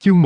Chương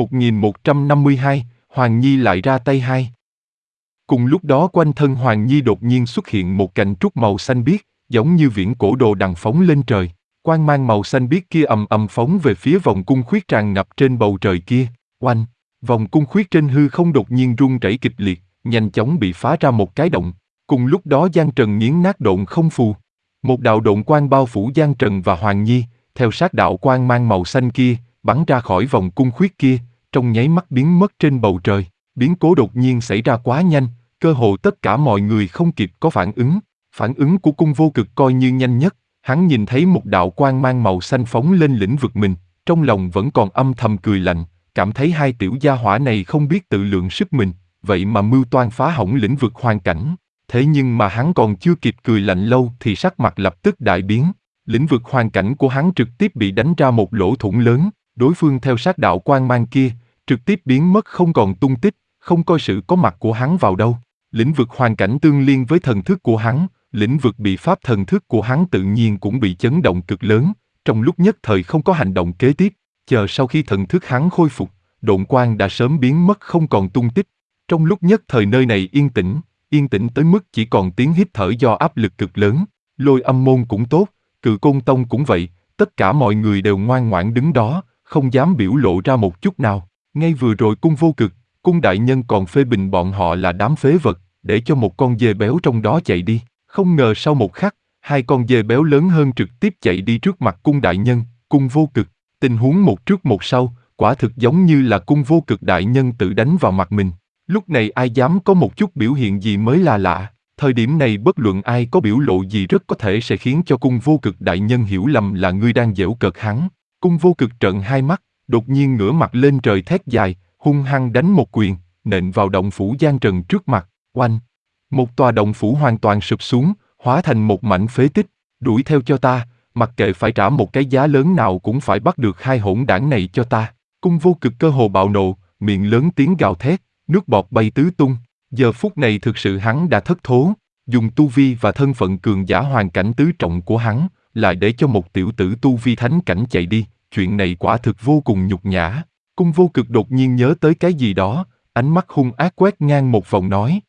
1152, Hoàng Nhi lại ra tay hai. Cùng lúc đó quanh thân Hoàng Nhi đột nhiên xuất hiện một cành trúc màu xanh biếc, giống như viễn cổ đồ đằng phóng lên trời. Quang mang màu xanh biếc kia ầm ầm phóng về phía vòng cung khuyết tràn ngập trên bầu trời kia. Oanh! Vòng cung khuyết trên hư không đột nhiên rung rẩy kịch liệt, nhanh chóng bị phá ra một cái động. Cùng lúc đó Giang Trần nghiến nát độn không phù. Một đạo độn quang bao phủ Giang Trần và Hoàng Nhi, theo sát đạo quang mang màu xanh kia, bắn ra khỏi vòng cung khuyết kia, trong nháy mắt biến mất trên bầu trời. Biến cố đột nhiên xảy ra quá nhanh, cơ hồ tất cả mọi người không kịp có phản ứng. Phản ứng của Cung Vô Cực coi như nhanh nhất, hắn nhìn thấy một đạo quang mang màu xanh phóng lên lĩnh vực mình, trong lòng vẫn còn âm thầm cười lạnh, cảm thấy hai tiểu gia hỏa này không biết tự lượng sức mình, vậy mà mưu toan phá hỏng lĩnh vực hoàn cảnh. Thế nhưng mà hắn còn chưa kịp cười lạnh lâu thì sắc mặt lập tức đại biến. Lĩnh vực hoàn cảnh của hắn trực tiếp bị đánh ra một lỗ thủng lớn, đối phương theo sát đạo quang mang kia, trực tiếp biến mất không còn tung tích, không coi sự có mặt của hắn vào đâu. Lĩnh vực hoàn cảnh tương liên với thần thức của hắn, lĩnh vực bị pháp thần thức của hắn tự nhiên cũng bị chấn động cực lớn, trong lúc nhất thời không có hành động kế tiếp, chờ sau khi thần thức hắn khôi phục, độn quang đã sớm biến mất không còn tung tích. Trong lúc nhất thời nơi này yên tĩnh tới mức chỉ còn tiếng hít thở do áp lực cực lớn. Lôi Âm Môn cũng tốt, Cự Côn Tông cũng vậy, tất cả mọi người đều ngoan ngoãn đứng đó, không dám biểu lộ ra một chút nào. Ngay vừa rồi Cung Vô Cực, Cung đại nhân còn phê bình bọn họ là đám phế vật, để cho một con dê béo trong đó chạy đi. Không ngờ sau một khắc, hai con dê béo lớn hơn trực tiếp chạy đi trước mặt Cung đại nhân, Cung Vô Cực. Tình huống một trước một sau, quả thực giống như là Cung Vô Cực đại nhân tự đánh vào mặt mình. Lúc này ai dám có một chút biểu hiện gì mới là lạ. Thời điểm này bất luận ai có biểu lộ gì rất có thể sẽ khiến cho Cung Vô Cực đại nhân hiểu lầm là ngươi đang giễu cợt hắn. Cung Vô Cực trợn hai mắt, đột nhiên ngửa mặt lên trời thét dài, hung hăng đánh một quyền, nện vào động phủ Giang Trần trước mặt. Oanh! Một tòa động phủ hoàn toàn sụp xuống, hóa thành một mảnh phế tích. Đuổi theo cho ta, mặc kệ phải trả một cái giá lớn nào cũng phải bắt được hai hỗn đảng này cho ta. Cung Vô Cực cơ hồ bạo nộ, miệng lớn tiếng gào thét, nước bọt bay tứ tung. Giờ phút này thực sự hắn đã thất thố, dùng tu vi và thân phận cường giả hoàn cảnh tứ trọng của hắn, lại để cho một tiểu tử tu vi thánh cảnh chạy đi, chuyện này quả thực vô cùng nhục nhã. Cung Vô Cực đột nhiên nhớ tới cái gì đó, ánh mắt hung ác quét ngang một vòng nói.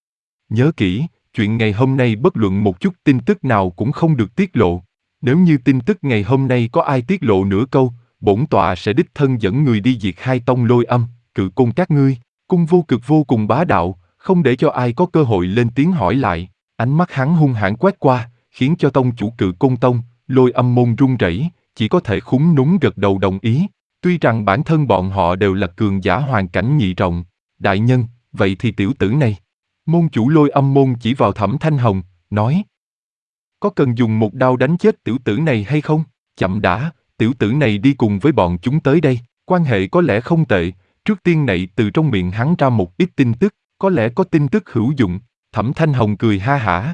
Nhớ kỹ, chuyện ngày hôm nay bất luận một chút tin tức nào cũng không được tiết lộ. Nếu như tin tức ngày hôm nay có ai tiết lộ nửa câu, bổn tọa sẽ đích thân dẫn người đi diệt hai tông Lôi Âm, Cự Côn các ngươi. Cung Vô Cực vô cùng bá đạo, không để cho ai có cơ hội lên tiếng hỏi lại. Ánh mắt hắn hung hãn quét qua, khiến cho tông chủ Cự Côn Tông, Lôi Âm môn run rẩy, chỉ có thể khúm núm gật đầu đồng ý. Tuy rằng bản thân bọn họ đều là cường giả hoàn cảnh nhị trọng. Đại nhân, vậy thì tiểu tử này. Môn chủ Lôi Âm môn chỉ vào Thẩm Thanh Hồng, nói. Có cần dùng một đao đánh chết tiểu tử này hay không? Chậm đã, tiểu tử này đi cùng với bọn chúng tới đây, quan hệ có lẽ không tệ. Trước tiên nãy từ trong miệng hắn ra một ít tin tức, có lẽ có tin tức hữu dụng. Thẩm Thanh Hồng cười ha hả.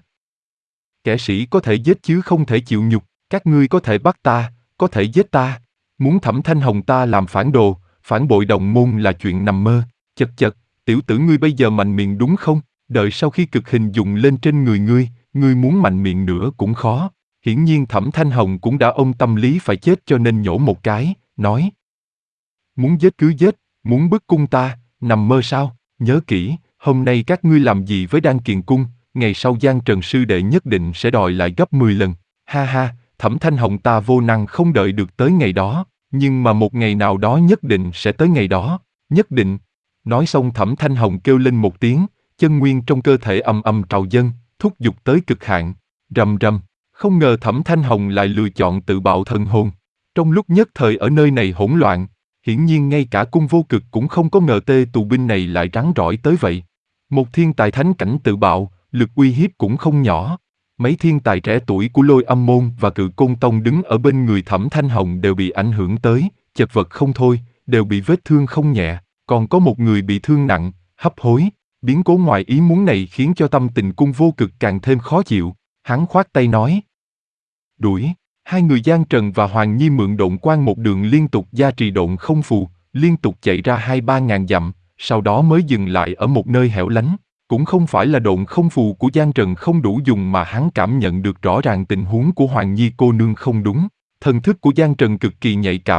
Kẻ sĩ có thể giết chứ không thể chịu nhục, các ngươi có thể bắt ta, có thể giết ta. Muốn Thẩm Thanh Hồng ta làm phản đồ, phản bội đồng môn là chuyện nằm mơ. Chật chật, tiểu tử ngươi bây giờ mạnh miệng đúng không? Đợi sau khi cực hình dùng lên trên người ngươi muốn mạnh miệng nữa cũng khó. Hiển nhiên Thẩm Thanh Hồng cũng đã ôm tâm lý phải chết cho nên nhổ một cái, nói. Muốn giết cứ giết, muốn bức cung ta, nằm mơ sao? Nhớ kỹ, hôm nay các ngươi làm gì với Đan Kiền Cung, ngày sau Giang Trần sư đệ nhất định sẽ đòi lại gấp 10 lần. Ha ha, Thẩm Thanh Hồng ta vô năng không đợi được tới ngày đó, nhưng mà một ngày nào đó nhất định sẽ tới ngày đó, nhất định. Nói xong Thẩm Thanh Hồng kêu lên một tiếng, chân nguyên trong cơ thể ầm ầm trào dâng, thúc giục tới cực hạn. Rầm rầm, không ngờ Thẩm Thanh Hồng lại lựa chọn tự bạo thần hồn. Trong lúc nhất thời ở nơi này hỗn loạn, hiển nhiên ngay cả Cung Vô Cực cũng không có ngờ tê tù binh này lại rắn rỏi tới vậy. Một thiên tài thánh cảnh tự bạo, lực uy hiếp cũng không nhỏ. Mấy thiên tài trẻ tuổi của Lôi Âm môn và Cự Côn Tông đứng ở bên người Thẩm Thanh Hồng đều bị ảnh hưởng tới, chật vật không thôi, đều bị vết thương không nhẹ, còn có một người bị thương nặng, hấp hối. Biến cố ngoài ý muốn này khiến cho tâm tình Cung Vô Cực càng thêm khó chịu. Hắn khoát tay nói. Đuổi. Hai người Giang Trần và Hoàng Nhi mượn độn quang một đường liên tục gia trì độn không phù, liên tục chạy ra 2-3 ngàn dặm, sau đó mới dừng lại ở một nơi hẻo lánh. Cũng không phải là độn không phù của Giang Trần không đủ dùng mà hắn cảm nhận được rõ ràng tình huống của Hoàng Nhi cô nương không đúng. Thần thức của Giang Trần cực kỳ nhạy cảm,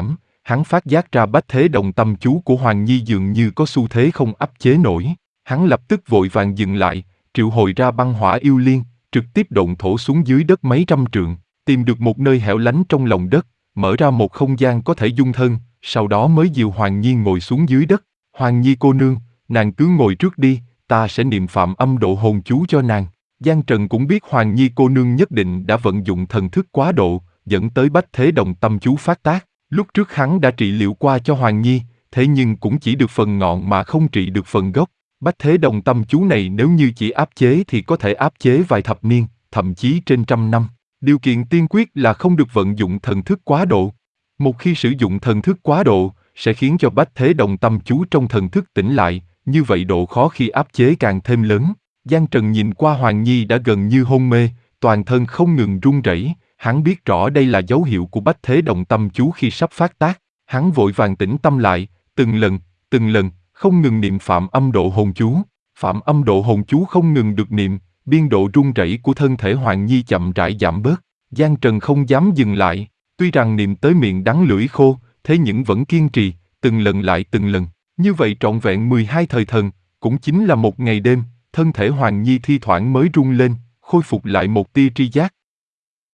Hắn phát giác ra bách thế đồng tâm chú của Hoàng Nhi dường như có xu thế không áp chế nổi. Hắn lập tức vội vàng dừng lại, triệu hồi ra băng hỏa yêu liên, trực tiếp độn thổ xuống dưới đất mấy trăm trượng, tìm được một nơi hẻo lánh trong lòng đất, mở ra một không gian có thể dung thân, sau đó mới dìu Hoàng Nhi ngồi xuống dưới đất. Hoàng Nhi cô nương, nàng cứ ngồi trước đi, ta sẽ niệm phạm âm độ hồn chú cho nàng. Giang Trần cũng biết Hoàng Nhi cô nương nhất định đã vận dụng thần thức quá độ, dẫn tới bách thế đồng tâm chú phát tác. Lúc trước hắn đã trị liệu qua cho Hoàng Nhi, thế nhưng cũng chỉ được phần ngọn mà không trị được phần gốc. Bách thế đồng tâm chú này nếu như chỉ áp chế thì có thể áp chế vài thập niên, thậm chí trên trăm năm. Điều kiện tiên quyết là không được vận dụng thần thức quá độ. Một khi sử dụng thần thức quá độ, sẽ khiến cho bách thế đồng tâm chú trong thần thức tỉnh lại, như vậy độ khó khi áp chế càng thêm lớn. Giang Trần nhìn qua Hoàng Nhi đã gần như hôn mê, toàn thân không ngừng run rẩy, hắn biết rõ đây là dấu hiệu của bách thế đồng tâm chú khi sắp phát tác. Hắn vội vàng tĩnh tâm lại, từng lần, không ngừng niệm phạm âm độ hồn chú. Phạm âm độ hồn chú không ngừng được niệm, biên độ run rẩy của thân thể Hoàng Nhi chậm rãi giảm bớt. Giang Trần không dám dừng lại, tuy rằng niệm tới miệng đắng lưỡi khô, thế nhưng vẫn kiên trì, từng lần lại từng lần. Như vậy trọn vẹn 12 thời thần, cũng chính là một ngày đêm, thân thể Hoàng Nhi thi thoảng mới rung lên, khôi phục lại một tia tri giác,